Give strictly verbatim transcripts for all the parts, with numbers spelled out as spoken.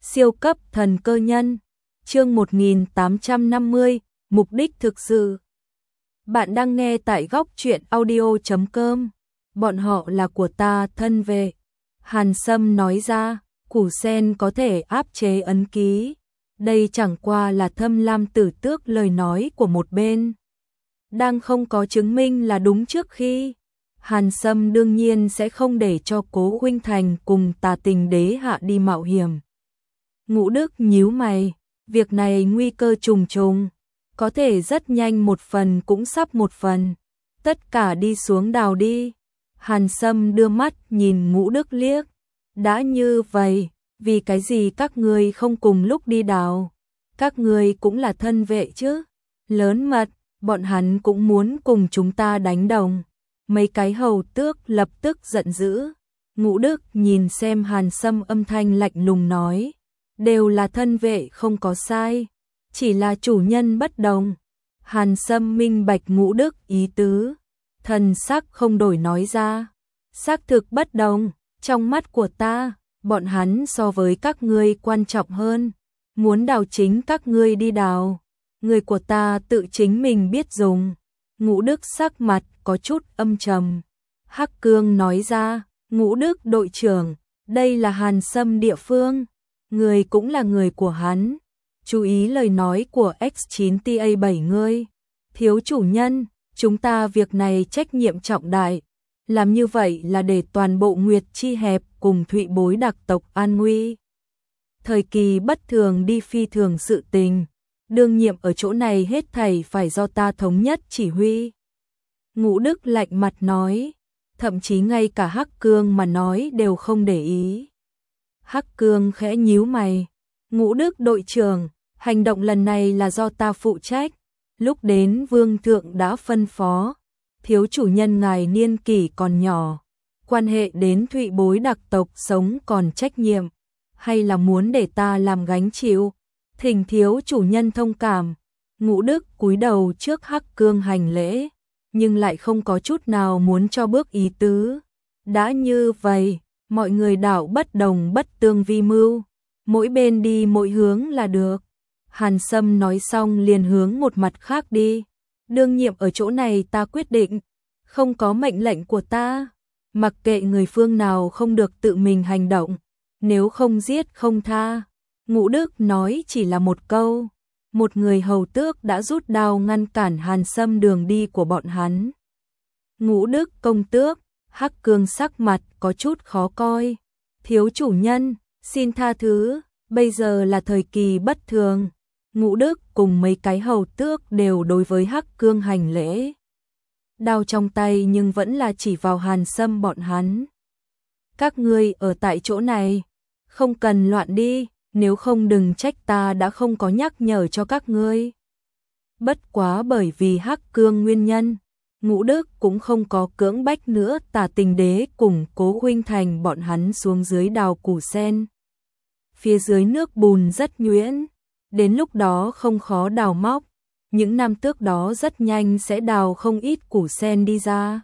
Siêu cấp thần cơ nhân. Chương một nghìn tám trăm năm mươi, mục đích thực sự. Bạn đang nghe tại góc truyện audio chấm com. Bọn họ là của ta thân vệ. Hàn Sâm nói ra, củ sen có thể áp chế ấn ký. Đây chẳng qua là Thâm Lam Tử Tước lời nói của một bên. Đang không có chứng minh là đúng trước khi. Hàn Sâm đương nhiên sẽ không để cho Cố Huynh Thành cùng Tà Tình Đế hạ đi mạo hiểm. Ngũ Đức nhíu mày, việc này nguy cơ trùng trùng, có thể rất nhanh một phần cũng sắp một phần, tất cả đi xuống đào đi. Hàn Sâm đưa mắt nhìn Ngũ Đức liếc, đã như vậy, vì cái gì các ngươi không cùng lúc đi đào? Các ngươi cũng là thân vệ chứ? Lớn mật, bọn hắn cũng muốn cùng chúng ta đánh đồng. Mấy cái hầu tước lập tức giận dữ. Ngũ Đức nhìn xem Hàn Sâm, âm thanh lạnh lùng nói, đều là thân vệ không có sai, chỉ là chủ nhân bất đồng. Hàn Sâm minh bạch Ngũ Đức ý tứ, thần sắc không đổi nói ra, xác thực bất đồng, trong mắt của ta, bọn hắn so với các ngươi quan trọng hơn, muốn đào chính các ngươi đi đào, người của ta tự chính mình biết dùng. Ngũ Đức sắc mặt có chút âm trầm. Hắc Cương nói ra, Ngũ Đức đội trưởng, đây là Hàn Sâm địa phương, người cũng là người của hắn, chú ý lời nói của X chín T A bảy ngươi. Thiếu chủ nhân, chúng ta việc này trách nhiệm trọng đại, làm như vậy là để toàn bộ Nguyệt Chi Hẹp cùng Thụy Bối đặc tộc an nguy. Thời kỳ bất thường đi phi thường sự tình, đương nhiệm ở chỗ này hết thảy phải do ta thống nhất chỉ huy. Ngũ Đức lạnh mặt nói, thậm chí ngay cả Hắc Cương mà nói đều không để ý. Hắc Cương khẽ nhíu mày, Ngũ Đức đội trưởng, hành động lần này là do ta phụ trách, lúc đến vương thượng đã phân phó, thiếu chủ nhân ngài niên kỷ còn nhỏ, quan hệ đến Thụy Bối đặc tộc sống còn trách nhiệm, hay là muốn để ta làm gánh chịu? Thỉnh thiếu chủ nhân thông cảm. Ngũ Đức cúi đầu trước Hắc Cương hành lễ, nhưng lại không có chút nào muốn cho bước ý tứ. Đã như vậy, mọi người đảo bất đồng bất tương vi mưu, mỗi bên đi mỗi hướng là được. Hàn Sâm nói xong liền hướng một mặt khác đi. Đương nhiệm ở chỗ này ta quyết định, không có mệnh lệnh của ta, mặc kệ người phương nào không được tự mình hành động, nếu không giết không tha. Ngũ Đức nói chỉ là một câu, một người hầu tước đã rút đao ngăn cản Hàn Sâm đường đi của bọn hắn. Ngũ Đức công tước, Hắc Cương sắc mặt có chút khó coi. Thiếu chủ nhân, xin tha thứ, bây giờ là thời kỳ bất thường. Ngũ Đức cùng mấy cái hầu tước đều đối với Hắc Cương hành lễ. Đao trong tay nhưng vẫn là chỉ vào Hàn Sâm bọn hắn. Các ngươi ở tại chỗ này, không cần loạn đi. Nếu không đừng trách ta đã không có nhắc nhở cho các ngươi. Bất quá bởi vì Hắc Cương nguyên nhân, Ngũ Đức cũng không có cưỡng bách nữa Tà Tình Đế cùng Cố Huynh Thành bọn hắn xuống dưới đào củ sen. Phía dưới nước bùn rất nhuyễn, đến lúc đó không khó đào móc, những nam tước đó rất nhanh sẽ đào không ít củ sen đi ra.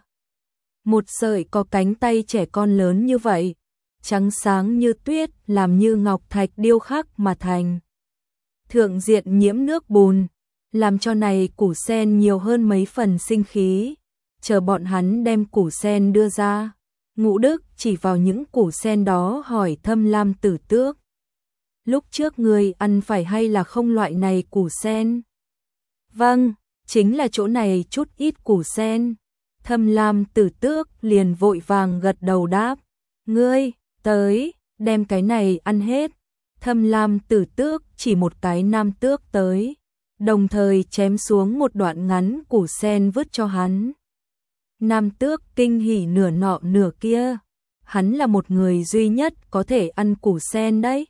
Một sợi có cánh tay trẻ con lớn như vậy, trắng sáng như tuyết, làm như ngọc thạch điêu khắc mà thành. Thượng diện nhiễm nước bùn, làm cho này củ sen nhiều hơn mấy phần sinh khí. Chờ bọn hắn đem củ sen đưa ra, Ngũ Đức chỉ vào những củ sen đó hỏi Thâm Lam Tử Tước, lúc trước ngươi ăn phải hay là không loại này củ sen? Vâng, chính là chỗ này chút ít củ sen. Thâm Lam Tử Tước liền vội vàng gật đầu đáp, ngươi tới, đem cái này ăn hết. Thâm Lam Tử Tước chỉ một cái nam tước tới, đồng thời chém xuống một đoạn ngắn củ sen vứt cho hắn. Nam tước kinh hỉ nửa nọ nửa kia, hắn là một người duy nhất có thể ăn củ sen đấy.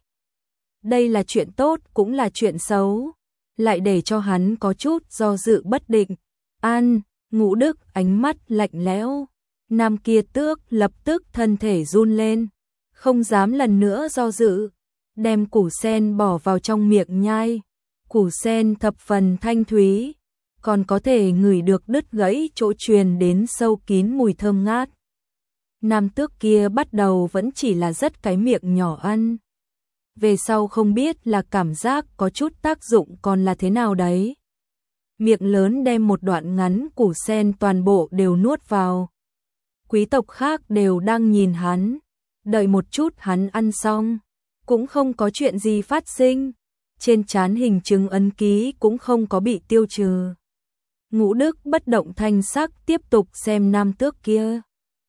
Đây là chuyện tốt cũng là chuyện xấu, lại để cho hắn có chút do dự bất định. Ăn, Ngũ Đức ánh mắt lạnh lẽo, nam kia tước lập tức thân thể run lên, không dám lần nữa do dự, đem củ sen bỏ vào trong miệng nhai. Củ sen thập phần thanh thúy, còn có thể ngửi được đứt gãy chỗ truyền đến sâu kín mùi thơm ngát. Nam tước kia bắt đầu vẫn chỉ là rất cái miệng nhỏ ăn. về sau không biết là cảm giác có chút tác dụng còn là thế nào đấy. Miệng lớn đem một đoạn ngắn củ sen toàn bộ đều nuốt vào. Quý tộc khác đều đang nhìn hắn, đợi một chút hắn ăn xong, cũng không có chuyện gì phát sinh, trên trán hình chứng ấn ký cũng không có bị tiêu trừ. Ngũ Đức bất động thanh sắc tiếp tục xem nam tước kia.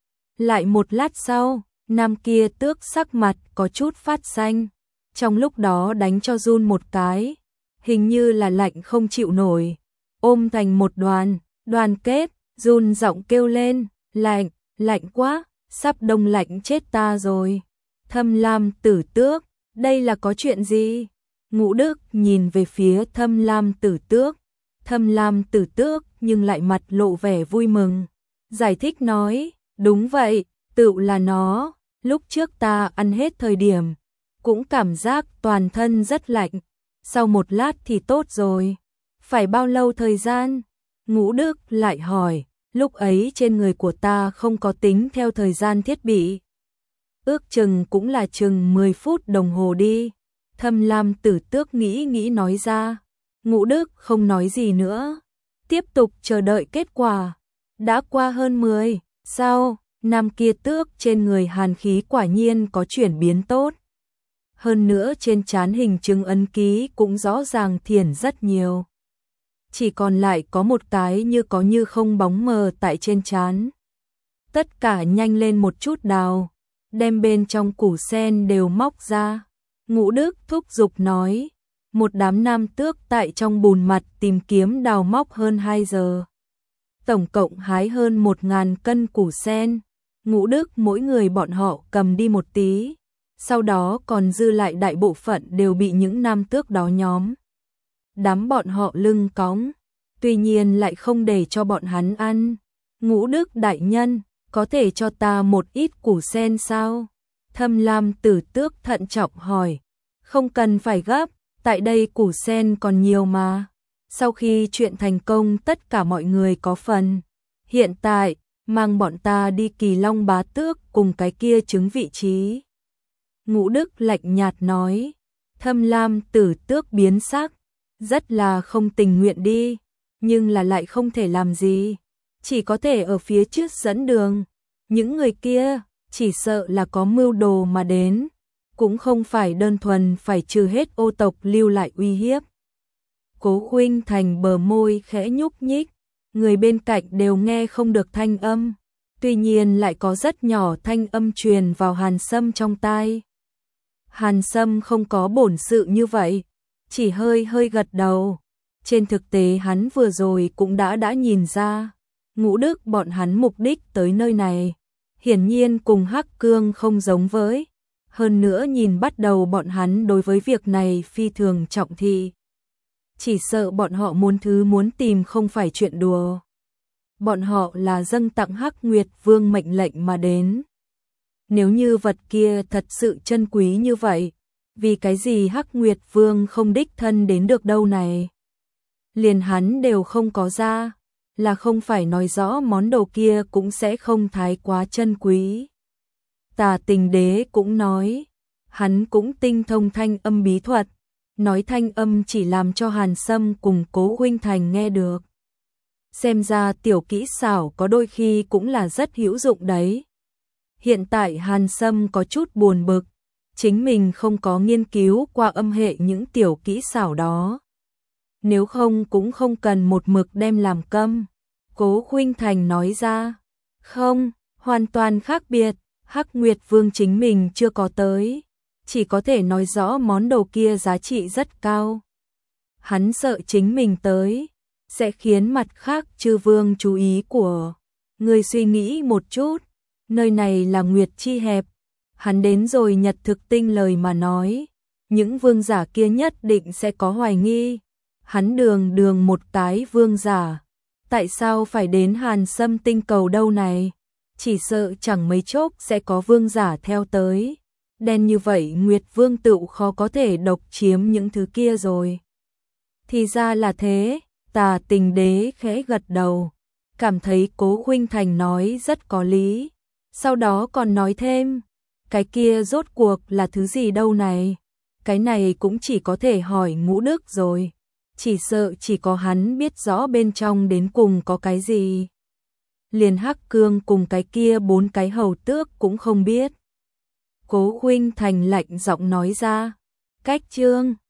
Lại một lát sau, nam kia tước sắc mặt có chút phát xanh, trong lúc đó đánh cho run một cái, hình như là lạnh không chịu nổi, ôm thành một đoàn, đoàn kết, run giọng kêu lên, lạnh, lạnh quá, sắp đông lạnh chết ta rồi. Thâm Lam Tử Tước, đây là có chuyện gì? Ngũ Đức nhìn về phía Thâm Lam Tử Tước, Thâm Lam Tử Tước nhưng lại mặt lộ vẻ vui mừng, giải thích nói, đúng vậy, tựu là nó, lúc trước ta ăn hết thời điểm, cũng cảm giác toàn thân rất lạnh, sau một lát thì tốt rồi. Phải bao lâu thời gian? Ngũ Đức lại hỏi, lúc ấy trên người của ta không có tính theo thời gian thiết bị. Ước chừng cũng là chừng mười phút đồng hồ đi. Thâm Lam Tử Tước nghĩ nghĩ nói ra. Ngũ Đức không nói gì nữa, tiếp tục chờ đợi kết quả. Đã qua hơn mười, sao, nam kia tước trên người hàn khí quả nhiên có chuyển biến tốt. Hơn nữa trên trán hình chứng ấn ký cũng rõ ràng thiển rất nhiều. Chỉ còn lại có một cái như có như không bóng mờ tại trên trán. Tất cả nhanh lên một chút đào, đem bên trong củ sen đều móc ra. Ngũ Đức thúc giục nói, một đám nam tước tại trong bùn mặt tìm kiếm đào móc hơn hai giờ. Tổng cộng hái hơn một ngàn cân củ sen. Ngũ Đức mỗi người bọn họ cầm đi một tí, sau đó còn dư lại đại bộ phận đều bị những nam tước đó nhóm. Đám bọn họ lưng cõng, tuy nhiên lại không để cho bọn hắn ăn. Ngũ Đức đại nhân, có thể cho ta một ít củ sen sao? Thâm Lam Tử Tước thận trọng hỏi. Không cần phải gấp, tại đây củ sen còn nhiều mà. Sau khi chuyện thành công tất cả mọi người có phần. Hiện tại, mang bọn ta đi Kỳ Long Bá Tước cùng cái kia chứng vị trí. Ngũ Đức lạnh nhạt nói. Thâm Lam Tử Tước biến sắc, rất là không tình nguyện đi, nhưng là lại không thể làm gì, chỉ có thể ở phía trước dẫn đường. Những người kia chỉ sợ là có mưu đồ mà đến, cũng không phải đơn thuần phải trừ hết ô tộc lưu lại uy hiếp. Cố Khuynh Thành bờ môi khẽ nhúc nhích, người bên cạnh đều nghe không được thanh âm, tuy nhiên lại có rất nhỏ thanh âm truyền vào Hàn Sâm trong tai. Hàn Sâm không có bổn sự như vậy, chỉ hơi hơi gật đầu. Trên thực tế hắn vừa rồi cũng đã đã nhìn ra, Ngũ Đức bọn hắn mục đích tới nơi này, hiển nhiên cùng Hắc Cương không giống với. Hơn nữa nhìn bắt đầu bọn hắn đối với việc này phi thường trọng thị. Chỉ sợ bọn họ muốn thứ muốn tìm không phải chuyện đùa. Bọn họ là dâng tặng Hắc Nguyệt Vương mệnh lệnh mà đến. Nếu như vật kia thật sự chân quý như vậy, vì cái gì Hắc Nguyệt Vương không đích thân đến được đâu này? Liền hắn đều không có ra, là không phải nói rõ món đồ kia cũng sẽ không thái quá chân quý. Tà Tình Đế cũng nói, hắn cũng tinh thông thanh âm bí thuật, nói thanh âm chỉ làm cho Hàn Sâm cùng Cố Khuynh Thành nghe được. Xem ra tiểu kỹ xảo có đôi khi cũng là rất hữu dụng đấy. Hiện tại Hàn Sâm có chút buồn bực, chính mình không có nghiên cứu qua âm hệ những tiểu kỹ xảo đó. Nếu không cũng không cần một mực đem làm câm. Cố Khuynh Thành nói ra, không, hoàn toàn khác biệt, Hắc Nguyệt Vương chính mình chưa có tới, chỉ có thể nói rõ món đồ kia giá trị rất cao. Hắn sợ chính mình tới, sẽ khiến mặt khác chư vương chú ý của. Người suy nghĩ một chút, nơi này là Nguyệt Chi Hẹp, hắn đến rồi Nhật Thực Tinh lời mà nói, những vương giả kia nhất định sẽ có hoài nghi. Hắn đường đường một cái vương giả, tại sao phải đến Hàn Sâm tinh cầu đâu này? Chỉ sợ chẳng mấy chốc sẽ có vương giả theo tới. Đen như vậy Nguyệt Vương tựu khó có thể độc chiếm những thứ kia rồi. Thì ra là thế, Tà Tình Đế khẽ gật đầu, cảm thấy Cố Khuynh Thành nói rất có lý. Sau đó còn nói thêm, cái kia rốt cuộc là thứ gì đâu này? cái này cũng chỉ có thể hỏi Ngũ Đức rồi. Chỉ sợ chỉ có hắn biết rõ bên trong đến cùng có cái gì. Liền Hắc Cương cùng cái kia bốn cái hầu tước cũng không biết. Cố Khuynh Thành lạnh giọng nói ra. Cách Chương